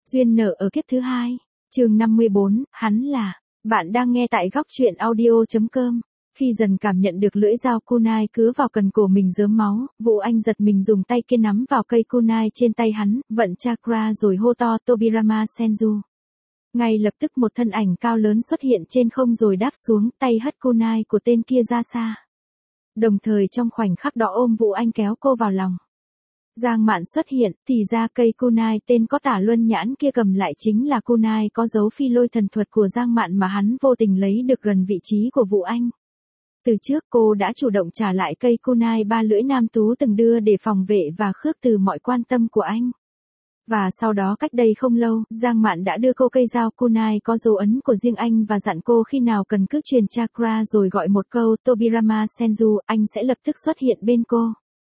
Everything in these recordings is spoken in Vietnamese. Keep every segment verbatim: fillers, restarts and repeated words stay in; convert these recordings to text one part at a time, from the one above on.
Duyên nợ ở kiếp thứ hai. Chương năm mươi bốn, hắn là. Bạn đang nghe tại góc truyện audio chấm com. Khi dần cảm nhận được lưỡi dao kunai cứa vào cần cổ mình rớm máu, Vũ Anh giật mình dùng tay kia nắm vào cây kunai trên tay hắn, vận chakra rồi hô to Tobirama Senju. Ngay lập tức một thân ảnh cao lớn xuất hiện trên không rồi đáp xuống, tay hất kunai của tên kia ra xa. Đồng thời trong khoảnh khắc đó ôm Vũ Anh kéo cô vào lòng. Giang Mạn xuất hiện, thì ra cây kunai tên có tả luân nhãn kia cầm lại chính là kunai có dấu phi lôi thần thuật của Giang Mạn mà hắn vô tình lấy được gần vị trí của Vũ Anh. Từ trước cô đã chủ động trả lại cây kunai ba lưỡi nam tú từng đưa để phòng vệ và khước từ mọi quan tâm của anh. Và sau đó cách đây không lâu, Giang Mạn đã đưa cô cây dao kunai có dấu ấn của riêng anh và dặn cô khi nào cần cứ truyền chakra rồi gọi một câu Tobirama Senju, anh sẽ lập tức xuất hiện bên cô.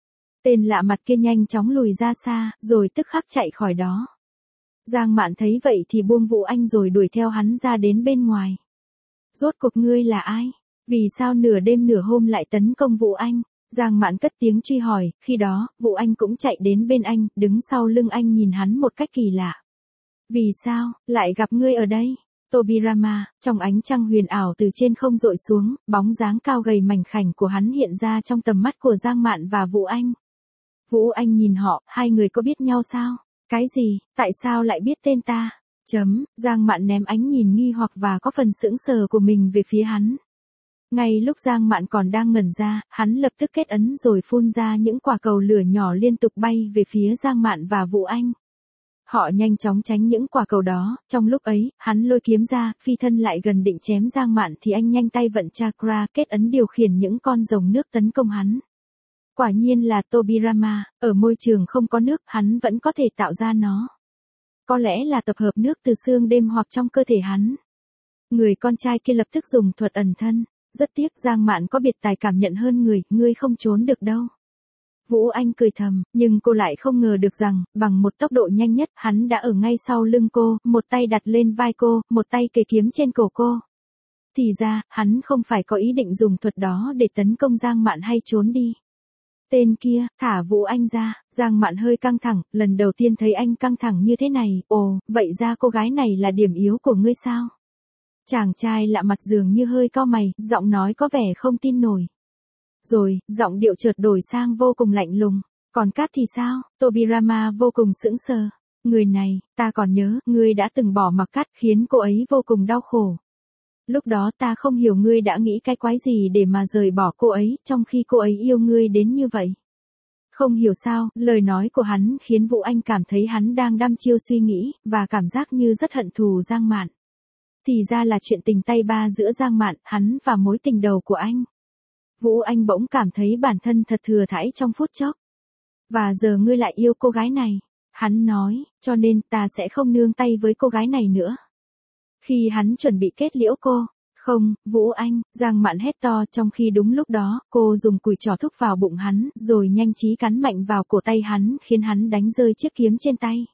Tên lạ mặt kia nhanh chóng lùi ra xa, rồi tức khắc chạy khỏi đó. Giang Mạn thấy vậy thì buông Vũ Anh rồi đuổi theo hắn ra đến bên ngoài. Rốt cuộc ngươi là ai? Vì sao nửa đêm nửa hôm lại tấn công Vũ Anh? Giang Mạn cất tiếng truy hỏi, khi đó, Vũ Anh cũng chạy đến bên anh, đứng sau lưng anh nhìn hắn một cách kỳ lạ. Vì sao, lại gặp ngươi ở đây? Tobirama, trong ánh trăng huyền ảo từ trên không dội xuống, bóng dáng cao gầy mảnh khảnh của hắn hiện ra trong tầm mắt của Giang Mạn và Vũ Anh. Vũ Anh nhìn họ, hai người có biết nhau sao? Cái gì, tại sao lại biết tên ta? Chấm, Giang Mạn ném ánh nhìn nghi hoặc và có phần sững sờ của mình về phía hắn. Ngay lúc Giang Mạn còn đang ngẩn ra, hắn lập tức kết ấn rồi phun ra những quả cầu lửa nhỏ liên tục bay về phía Giang Mạn và Vũ Anh. Họ nhanh chóng tránh những quả cầu đó, trong lúc ấy, hắn lôi kiếm ra, phi thân lại gần định chém Giang Mạn thì anh nhanh tay vận chakra kết ấn điều khiển những con rồng nước tấn công hắn. Quả nhiên là Tobirama, ở môi trường không có nước, hắn vẫn có thể tạo ra nó. Có lẽ là tập hợp nước từ xương đêm hoặc trong cơ thể hắn. Người con trai kia lập tức dùng thuật ẩn thân. Rất tiếc Giang Mạn có biệt tài cảm nhận hơn người, ngươi không trốn được đâu. Vũ Anh cười thầm, nhưng cô lại không ngờ được rằng, bằng một tốc độ nhanh nhất, hắn đã ở ngay sau lưng cô, một tay đặt lên vai cô, một tay kề kiếm trên cổ cô. Thì ra, hắn không phải có ý định dùng thuật đó để tấn công Giang Mạn hay trốn đi. Tên kia, thả Vũ Anh ra, Giang Mạn hơi căng thẳng, lần đầu tiên thấy anh căng thẳng như thế này, ồ, vậy ra cô gái này là điểm yếu của ngươi sao? Chàng trai lạ mặt dường như hơi cau mày, giọng nói có vẻ không tin nổi. Rồi, giọng điệu chợt đổi sang vô cùng lạnh lùng. Còn Cát thì sao? Tobirama vô cùng sững sờ. Người này, ta còn nhớ, ngươi đã từng bỏ mặc Cát khiến cô ấy vô cùng đau khổ. Lúc đó ta không hiểu ngươi đã nghĩ cái quái gì để mà rời bỏ cô ấy, trong khi cô ấy yêu ngươi đến như vậy. Không hiểu sao, lời nói của hắn khiến Vũ Anh cảm thấy hắn đang đăm chiêu suy nghĩ, và cảm giác như rất hận thù Giang Mạn. Thì ra là chuyện tình tay ba giữa Giang Mạn, hắn và mối tình đầu của anh. Vũ Anh bỗng cảm thấy bản thân thật thừa thãi trong phút chốc. Và giờ ngươi lại yêu cô gái này. Hắn nói, cho nên ta sẽ không nương tay với cô gái này nữa. Khi hắn chuẩn bị kết liễu cô. Không, Vũ Anh, Giang Mạn hét to trong khi đúng lúc đó, cô dùng cùi trỏ thúc vào bụng hắn, rồi nhanh trí cắn mạnh vào cổ tay hắn khiến hắn đánh rơi chiếc kiếm trên tay.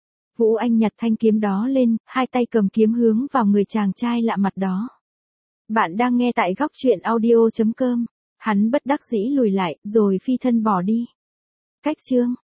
Vũ Anh nhặt thanh kiếm đó lên, hai tay cầm kiếm hướng vào người chàng trai lạ mặt đó. Bạn đang nghe tại góc truyện audio chấm com. Hắn bất đắc dĩ lùi lại, rồi phi thân bỏ đi. Cách chương